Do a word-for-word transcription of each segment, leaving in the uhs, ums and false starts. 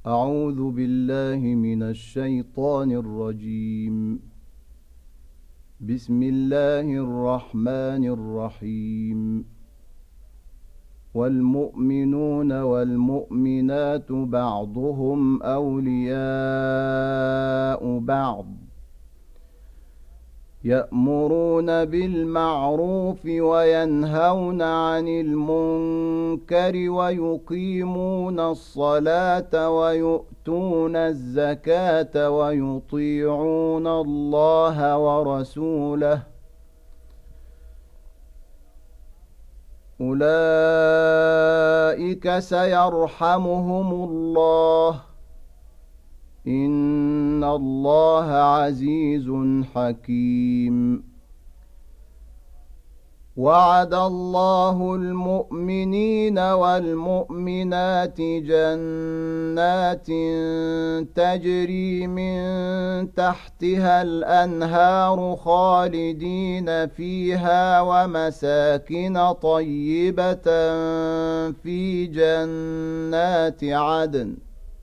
أعوذ بالله من الشيطان الرجيم. بسم الله الرحمن الرحيم. والمؤمنون والمؤمنات بعضهم أولياء بعض يأمرون بالمعروف وينهون عن المنكر ويقيمون الصلاة ويؤتون الزكاة ويطيعون الله ورسوله أولئك سيرحمهم الله إن الله عزيز حكيم. وعد الله المؤمنين والمؤمنات جنات تجري من تحتها الأنهار خالدين فيها ومساكن طيبة في جنات عدن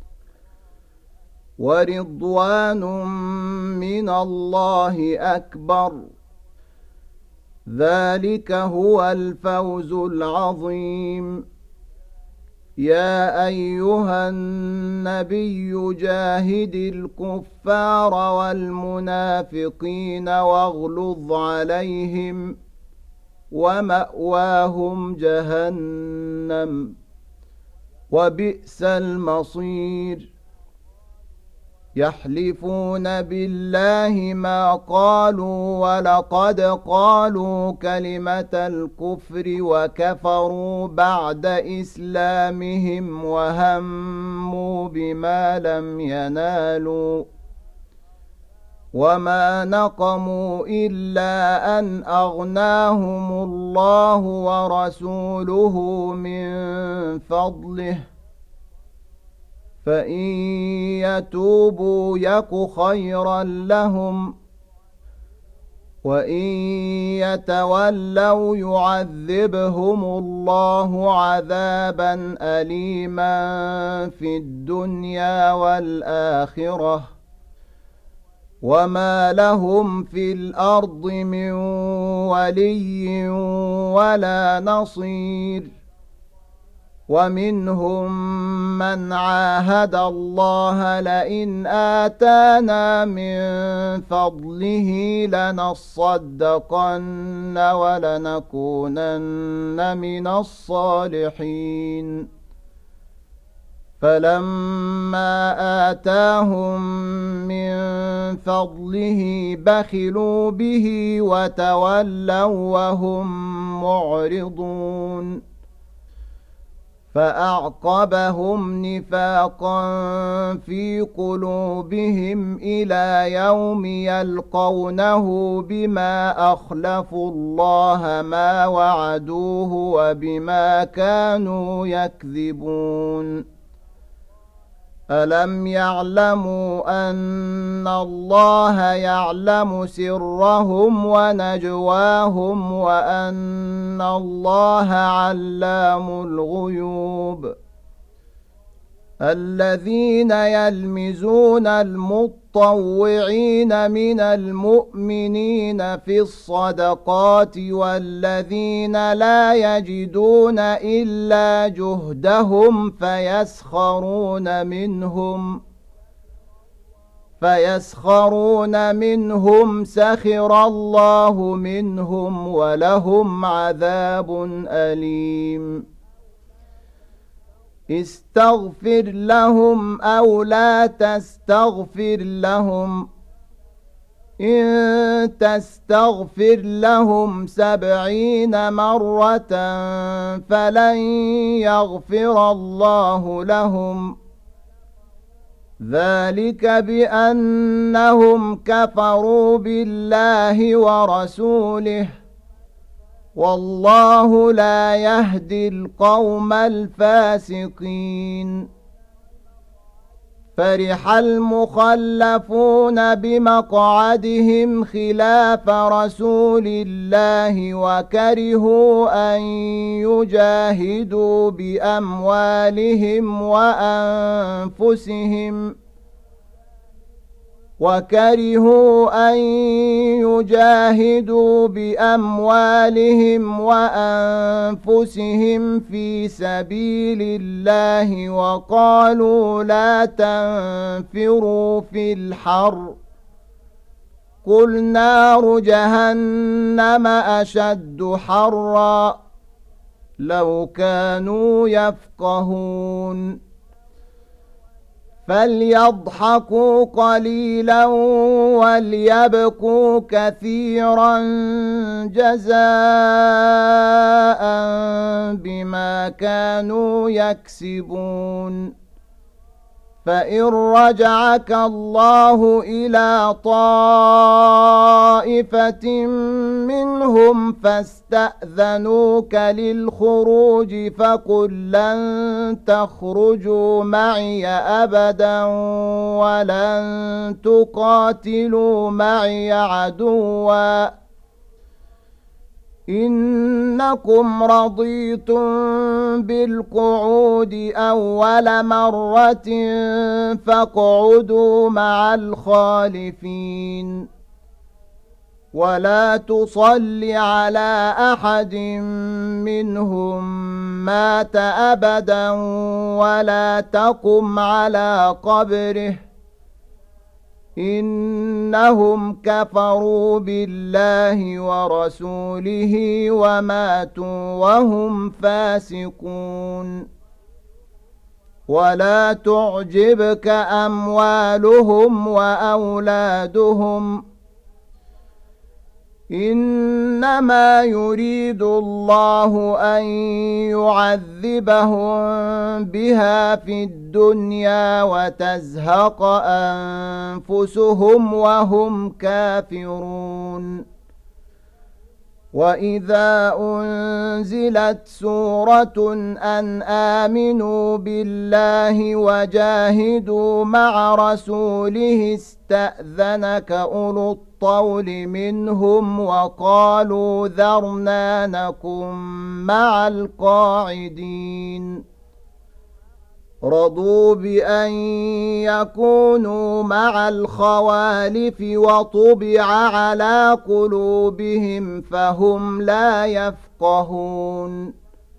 ورضوان من الله أكبر ذلك هو الفوز العظيم. يا أيها النبي جاهد الكفار والمنافقين واغلظ عليهم ومأواهم جهنم وبئس المصير. يحلفون بالله ما قالوا ولقد قالوا كلمة الكفر وكفروا بعد إسلامهم وهموا بما لم ينالوا وما نقموا إلا أن أغناهم الله ورسوله من فضله فإن يتوبوا يك خيرا لهم وإن يتولوا يعذبهم الله عذابا أليما في الدنيا والآخرة وما لهم في الأرض من ولي ولا نصير. ومنهم من عاهد الله لئن آتانا من فضله لنصدقن ولنكونن من الصالحين فلما آتاهم من فضله بخلوا به وتولوا وهم معرضون فأعقبهم نفاقا في قلوبهم إلى يوم يلقونه بما أخلفوا الله ما وعدوه وبما كانوا يكذبون. ألم يعلموا أن الله يعلم سرهم ونجواهم وأن الله علام الغيوب. الذين يلمزون المطوعين من المؤمنين في الصدقات والذين لا يجدون إلا جهدهم فيسخرون منهم فيسخرون منهم سخر الله منهم ولهم عذاب أليم. استغفر لهم أو لا تستغفر لهم إن تستغفر لهم سبعين مرة فلن يغفر الله لهم ذلك بأنهم كفروا بالله ورسوله والله لا يهدي القوم الفاسقين. فرح المخلفون بمقعدهم خلاف رسول الله وكرهوا أن يجاهدوا بأموالهم وأنفسهم وكرهوا أن يجاهدوا بأموالهم وأنفسهم في سبيل الله وقالوا لا تنفروا في الحر قل نار جهنم أشد حرا لو كانوا يفقهون فليضحكوا قليلا وليبكوا كثيرا جزاء بما كانوا يكسبون فإن رجعك الله إلى طائفة منهم فاستأذنوك للخروج فقل لن تخرجوا معي أبدا ولن تقاتلوا معي عدوا إنكم رضيتم بالقعود أول مرة فاقعدوا مع الخالفين ولا تصل على أحد منهم مات أبدا ولا تقم على قبره إنهم كفروا بالله ورسوله وماتوا وهم فاسقون ولا تعجبك أموالهم وأولادهم إنما يريد الله أن يعذبهم بها في الدنيا وتزهق أنفسهم وهم كافرون وإذا أنزلت سورة أن آمنوا بالله وجاهدوا مع رسوله استأذنك أولو الطول منهم وقالوا ذرنا نكن مع القاعدين رضوا بأن يكونوا مع الخوالف وطبع على قلوبهم فهم لا يفقهون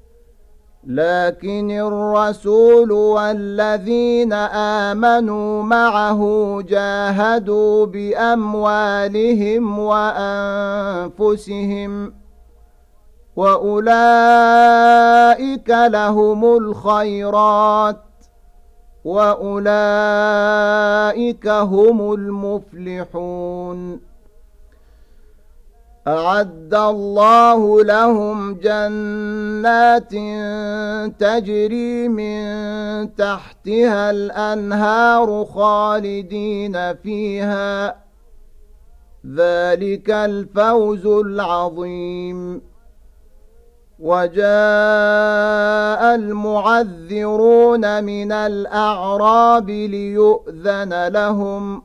لكن الرسول والذين آمنوا معه جاهدوا بأموالهم وأنفسهم وأولئك لهم الخيرات وأولئك هم المفلحون أعد الله لهم جنات تجري من تحتها الأنهار خالدين فيها ذلك الفوز العظيم وجاء المعذرون من الأعراب ليؤذن لهم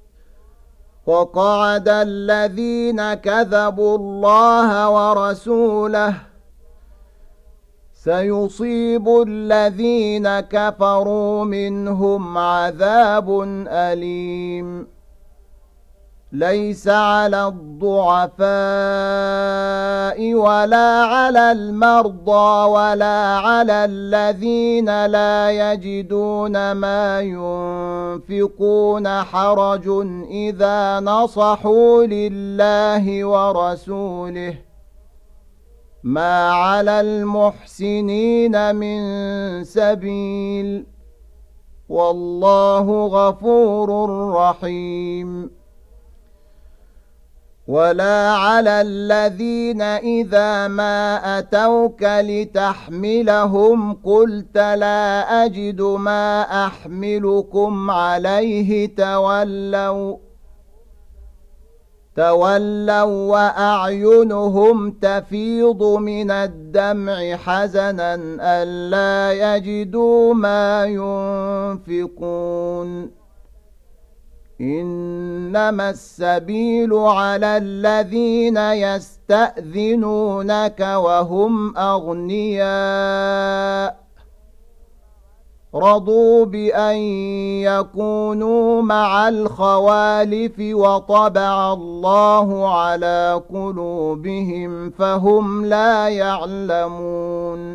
وقعد الذين كذبوا الله ورسوله سيصيب الذين كفروا منهم عذاب أليم ليس على الضعفاء ولا على المرضى ولا على الذين لا يجدون ما ينفقون حرج إذا نصحوا لله ورسوله ما على المحسنين من سبيل والله غفور رحيم ولا على الذين إذا ما أتوك لتحملهم قلت لا أجد ما أحملكم عليه تولوا تولوا وأعينهم تفيض من الدمع حزنا ألا يجدوا ما ينفقون إنما السبيل على الذين يستأذنونك وهم أغنياء رضوا بأن يكونوا مع الخوالف وطبع الله على قلوبهم فهم لا يعلمون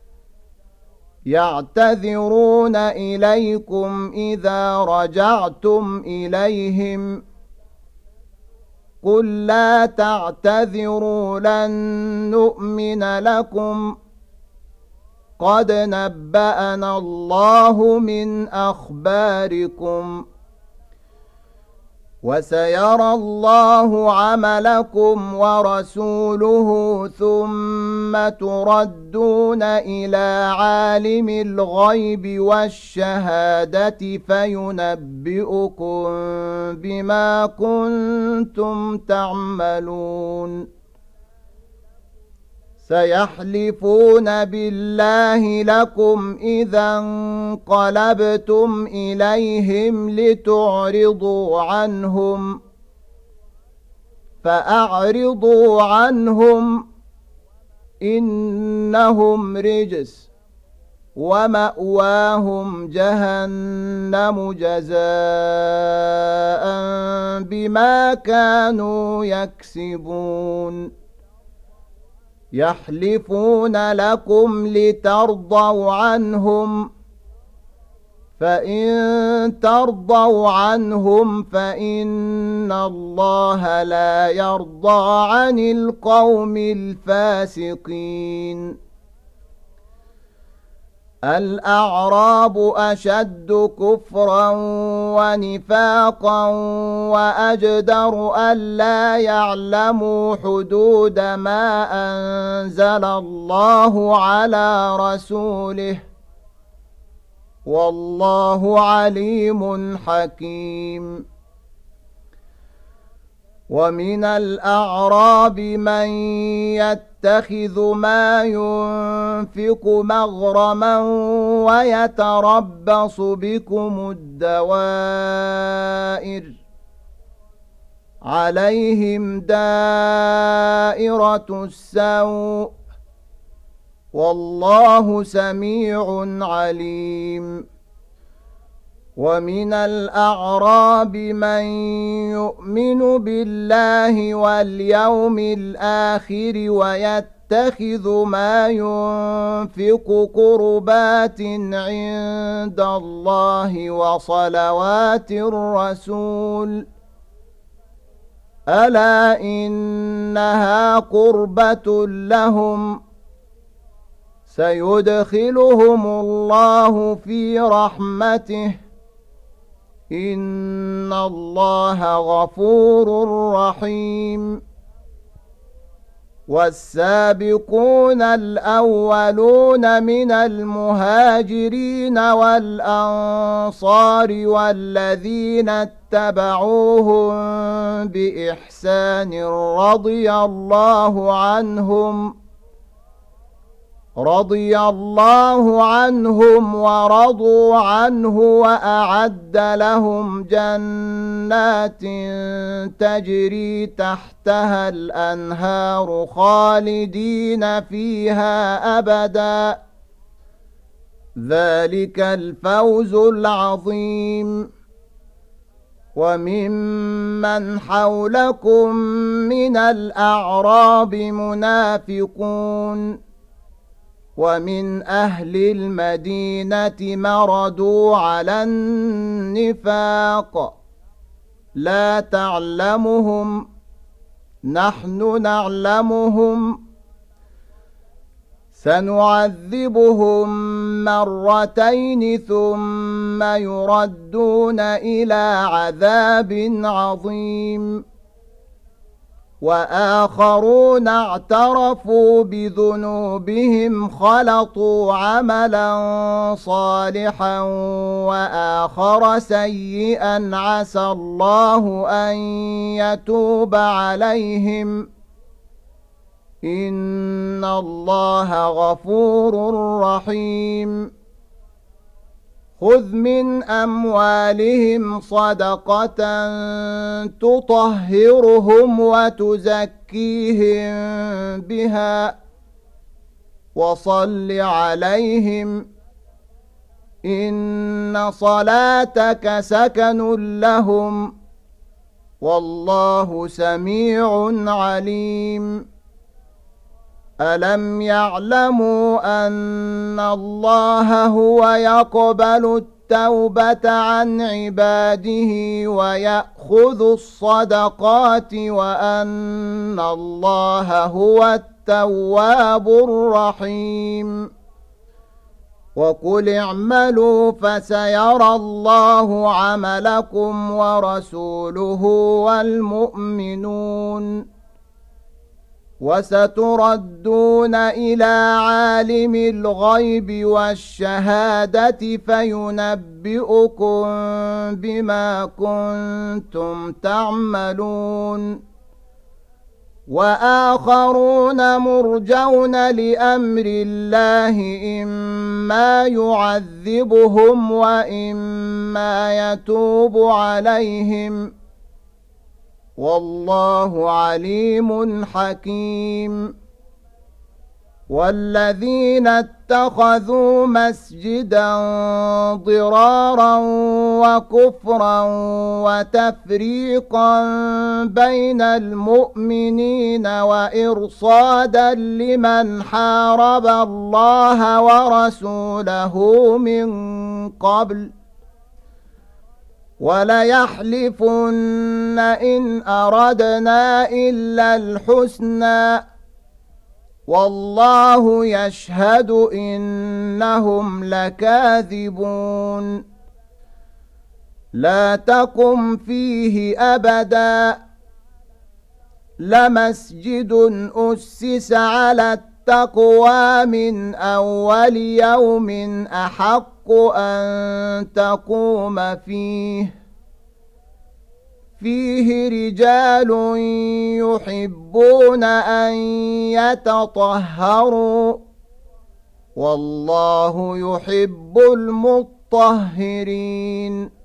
يعتذرون إليكم إذا رجعتم إليهم قل لا تعتذروا لن نؤمن لكم قد نبأنا الله من أخباركم وسيرى الله عملكم ورسوله ثم تردون إلى عالم الغيب والشهادة فينبئكم بما كنتم تعملون سيحلفون بالله لكم إذا انقلبتم إليهم لتعرضوا عنهم فأعرضوا عنهم إنهم رجس ومأواهم جهنم جزاء بما كانوا يكسبون يحلفون لكم لترضوا عنهم فإن ترضوا عنهم فإن الله لا يرضى عن القوم الفاسقين الأعراب أشد كفرا ونفاقا وأجدر ألا يعلموا حدود ما أنزل الله على رسوله والله عليم حكيم ومن الأعراب من يتخذ ما ينفق مغرما ويتربص بكم الدوائر عليهم دائرة السوء والله سميع عليم ومن الأعراب من يؤمن بالله واليوم الآخر ويتخذ ما ينفق قربات عند الله وصلوات الرسول ألا إنها قربة لهم سيدخلهم الله في رحمته إن الله غفور رحيم والسابقون الأولون من المهاجرين والأنصار والذين اتبعوهم بإحسان رضي الله عنهم رضي الله عنهم ورضوا عنه وأعد لهم جنات تجري تحتها الأنهار خالدين فيها أبدا ذلك الفوز العظيم وممن حولكم من الأعراب منافقون ومن أهل المدينة مردوا على النفاق لا تعلمهم نحن نعلمهم سنعذبهم مرتين ثم يردون إلى عذاب عظيم وآخرون اعترفوا بذنوبهم خلطوا عملا صالحا وآخر سيئا عسى الله أن يتوب عليهم إن الله غفور رحيم خذ من أموالهم صدقة تطهرهم وتزكيهم بها وصل عليهم إن صلاتك سكن لهم والله سميع عليم ألم يعلموا أن الله هو يقبل التوبة عن عباده ويأخذ الصدقات وأن الله هو التواب الرحيم وقل اعملوا فسيرى الله عملكم ورسوله والمؤمنون وستردون إلى عالم الغيب والشهادة فينبئكم بما كنتم تعملون وآخرون مرجون لأمر الله إما يعذبهم وإما يتوب عليهم والله عليم حكيم والذين اتخذوا مسجدا ضرارا وكفرا وتفريقا بين المؤمنين وإرصادا لمن حارب الله ورسوله من قبل وليحلفن إن أردنا إلا الحسنى والله يشهد إنهم لكاذبون لا تقم فيه أبدا لمسجد أسس على التقوى من أول يوم أحق أن تقوم فيه فيه رجال يحبون أن يتطهروا والله يحب المطهرين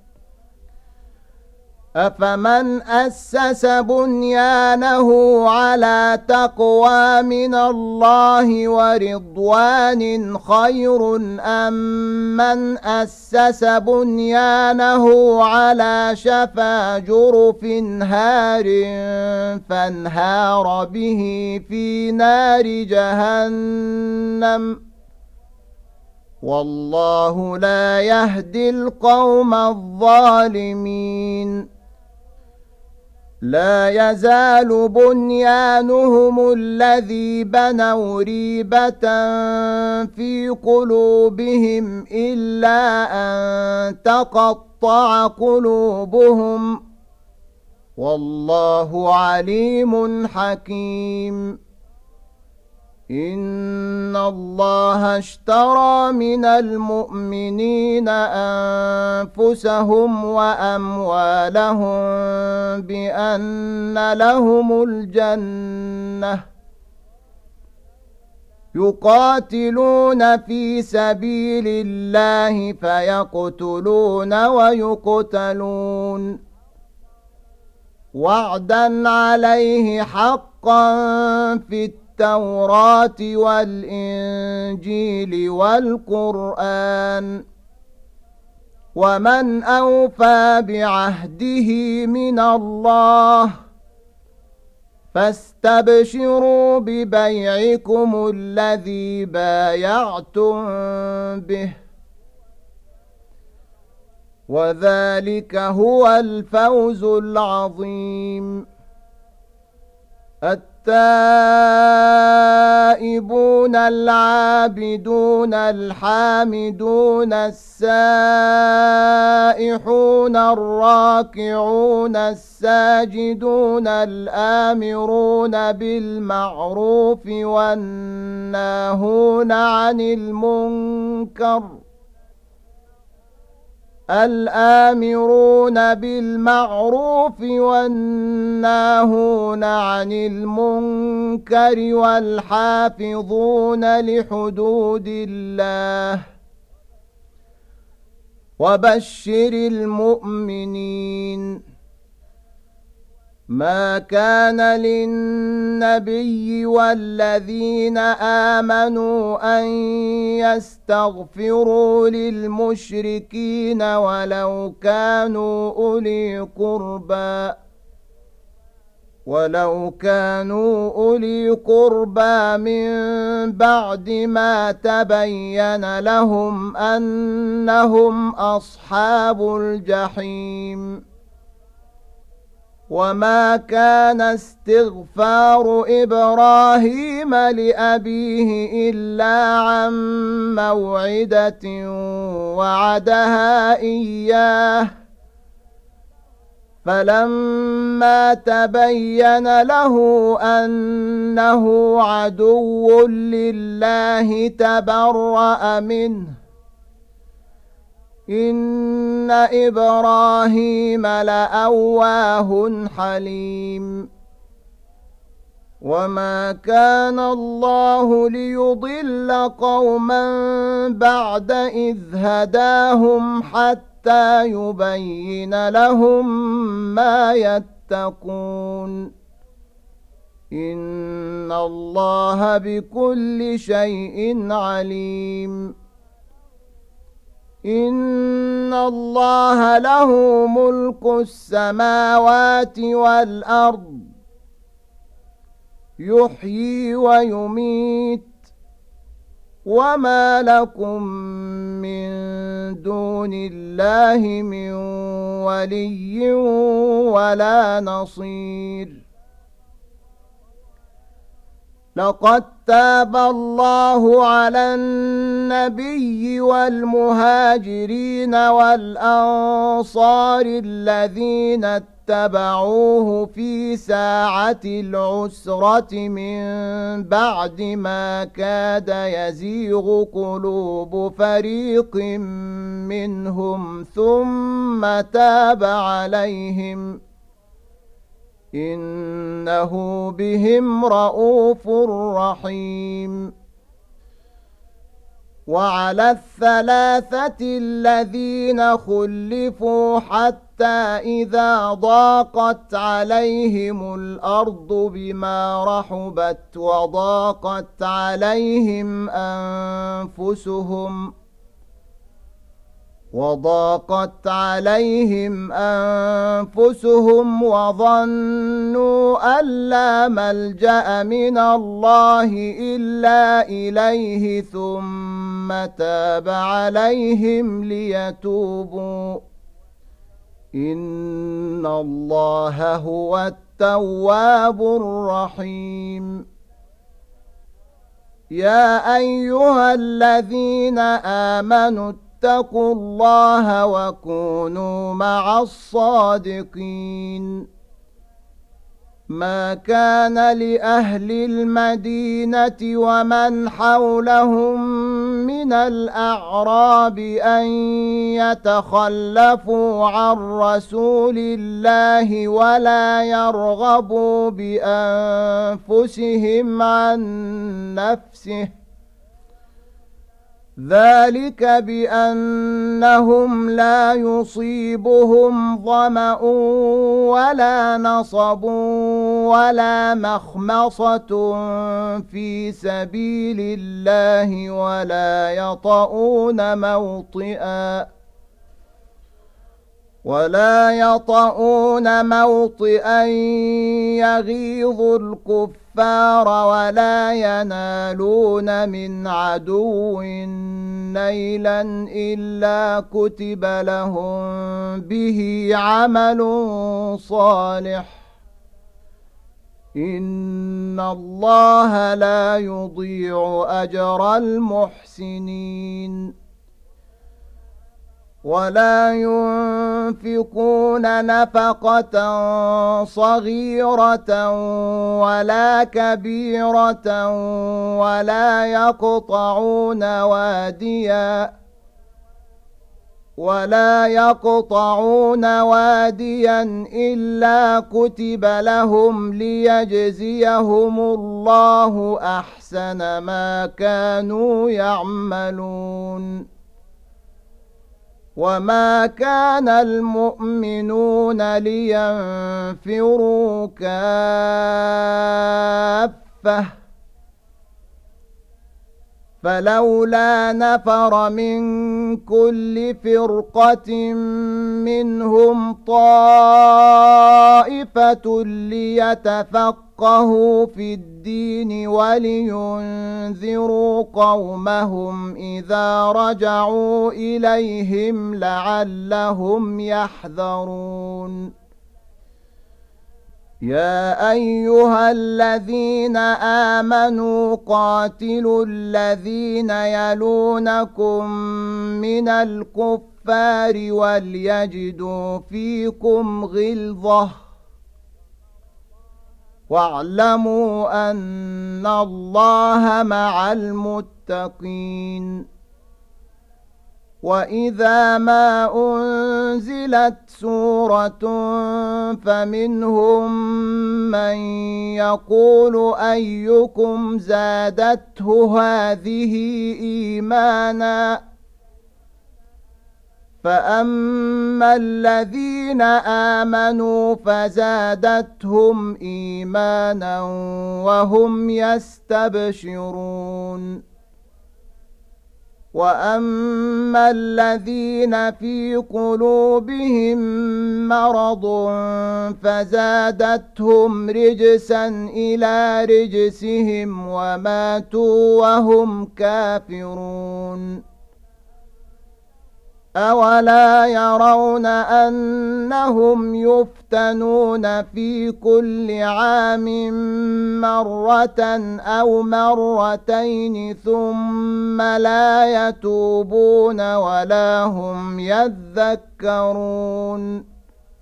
أفمن أسس بنيانه على تقوى من الله ورضوان خير أم من أسس بنيانه على شفا جرف هار فانهار به في نار جهنم والله لا يهدي القوم الظالمين لا يزال بنيانهم الذي بنوا ريبة في قلوبهم إلا أن تقطع قلوبهم والله عليم حكيم إن الله اشترى من المؤمنين أنفسهم وأموالهم بأن لهم الجنة يقاتلون في سبيل الله فيقتلون ويقتلون وعدا عليه حقا في التوراة والإنجيل والقرآن ومن أوفى بعهده من الله فاستبشروا ببيعكم الذي بايعتم به وذلك هو الفوز العظيم. التائبون العابدون الحامدون السائحون الراكعون الساجدون الآمرون بالمعروف والناهون عن المنكر الآمرون بالمعروف والناهون عن المنكر والحافظون لحدود الله وبشر المؤمنين. ما كان للنبي والذين آمنوا أن يستغفروا للمشركين ولو كانوا أولي قربى ولو كانوا أولي قربى من بعد ما تبين لهم أنهم أصحاب الجحيم. وما كان استغفار إبراهيم لأبيه إلا عن موعدة وعدها إياه فلما تبين له أنه عدو لله تبرأ منه إن إبراهيم لأواه حليم. وما كان الله ليضل قوما بعد إذ هداهم حتى يبين لهم ما يتقون إن الله بكل شيء عليم. إن الله له ملك السماوات والأرض يحيي ويميت وما لكم من دون الله من ولي ولا نصير. لقد تاب الله على النبي والمهاجرين والأنصار الذين اتبعوه في ساعة العسرة من بعد ما كاد يزيغ قلوب فريق منهم ثم تاب عليهم إنه بهم رءوف رحيم. وعلى الثلاثة الذين خلفوا حتى إذا ضاقت عليهم الأرض بما رحبت وضاقت عليهم أنفسهم وضاقت عليهم أنفسهم وظنوا أن لا ملجأ من الله إلا إليه ثم تاب عليهم ليتوبوا إن الله هو التواب الرحيم. يا أيها الذين آمنوا اتقوا الله وكونوا مع الصادقين. ما كان لأهل المدينة ومن حولهم من الأعراب أن يتخلفوا عن رسول الله ولا يرغبوا بأنفسهم عن نفسه ذلك بأنهم لا يصيبهم ظمأ ولا نصب ولا مخمصة في سبيل الله ولا يطؤون موطئا ولا يطؤون موطئا يغيظ الكفار ولا ينالون من عدو نيلا إلا كتب لهم به عمل صالح إن الله لا يضيع أجر المحسنين ولا ينفقون نفقة صغيرة ولا كبيرة ولا يقطعون واديا ولا يقطعون واديا إلا كتب لهم ليجزيهم الله أحسن ما كانوا يعملون وما كان المؤمنون لينفروا كافة فلولا نفر من كل فرقة منهم طائفة ليتفقهوا في الدين ولينذروا قومهم إذا رجعوا إليهم لعلهم يحذرون يا أيها الذين آمنوا قاتلوا الذين يلونكم من الكفار وليجدوا فيكم غلظة واعلموا أن الله مع المتقين وإذا ما أنزلت سورة فمنهم من يقول أيكم زادته هذه إيمانا فأما الذين آمنوا فزادتهم إيمانا وهم يستبشرون وأما الذين في قلوبهم مرض فزادتهم رجسا إلى رجسهم وماتوا وهم كافرون أولا يرون أنهم يفتنون في كل عام مرة أو مرتين ثم لا يتوبون ولا هم يذكرون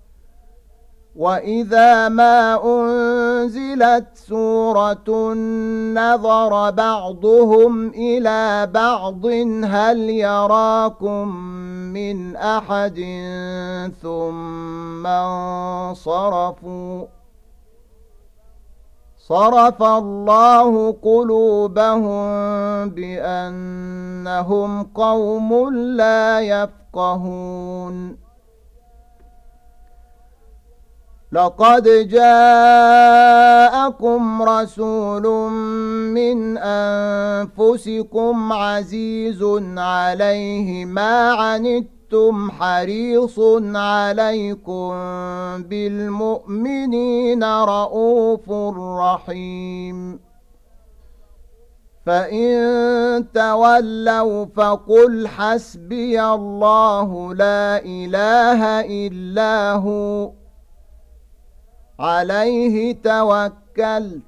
وإذا ما أنزلت سورة نظر بعضهم إلى بعض هل يراكم من أحد ثم انصرفوا صرف الله قلوبهم بأنهم قوم لا يفقهون لقد جاءكم رسول من أنفسكم عزيز عليه ما عنتم حريص عليكم بالمؤمنين رؤوف رحيم فإن تولوا فقل حسبي الله لا إله إلا هو عليه توكلت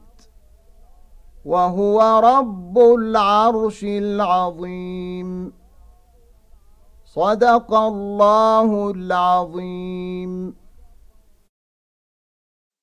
وهو رب العرش العظيم صدق الله العظيم.